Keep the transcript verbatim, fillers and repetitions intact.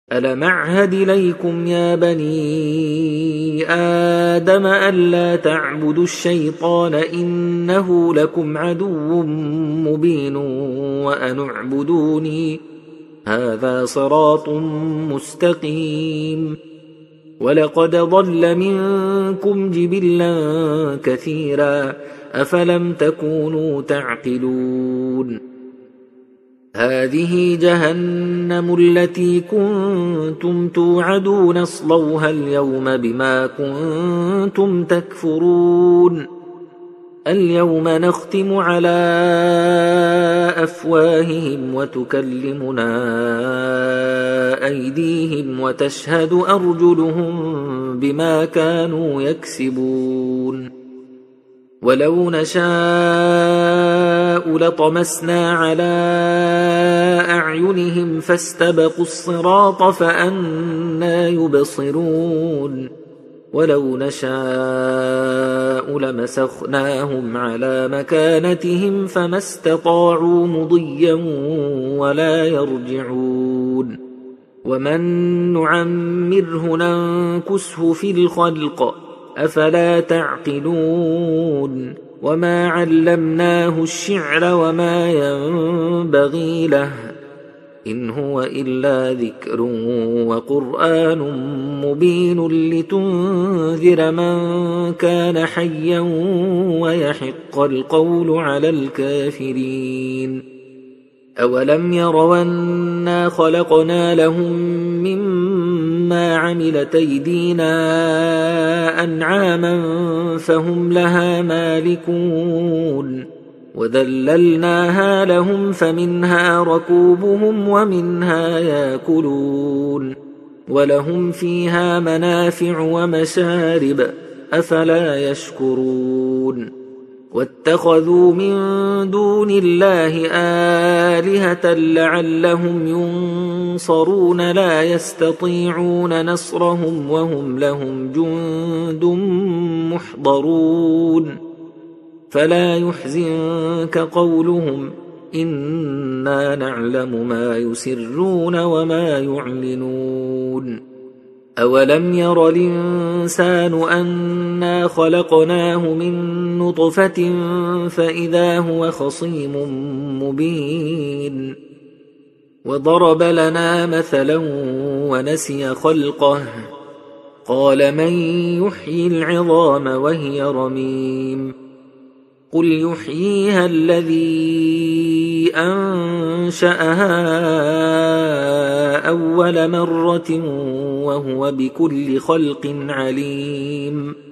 ألم أعهد إليكم يا بني آدم ألا تعبدوا الشيطان إنه لكم عدو مبين وأن اعبدوني هذا صراط مستقيم ولقد ضل منكم جبلا كثيرا أفلم تكونوا تعقلون هذه جهنم التي كنتم توعدون اصلوها اليوم بما كنتم تكفرون اليوم نختم على أفواههم وتكلمنا أيديهم وتشهد أرجلهم بما كانوا يكسبون ولو نشاء لطمسنا على أعينهم فاستبقوا الصراط فأنى يبصرون ولو نشاء لمسخناهم على مكانتهم فما استطاعوا مضيا ولا يرجعون ومن نعمره ننكسه في الخلق أفلا تعقلون وما علمناه الشعر وما ينبغي له إن هو إلا ذكر وقرآن مبين لتنذر من كان حيا ويحق القول على الكافرين أولم يروا أنا خلقنا لهم مما عملت أيدينا أنعاما فهم لها مالكون وذللناها لهم فمنها ركوبهم ومنها يأكلون ولهم فيها منافع ومشارب أفلا يشكرون واتخذوا من دون الله آلهة لعلهم ينصرون لا يستطيعون نصرهم وهم لهم جند محضرون فلا يحزنك قولهم إنا نعلم ما يسرون وما يعلنون أولم ير الإنسان أنا خلقناه من نطفة فإذا هو خصيم مبين وضرب لنا مثلا ونسي خلقه قال من يحيي العظام وهي رميم قل يحييها الذي أنشأها أول مرة وهو بكل خلق عليم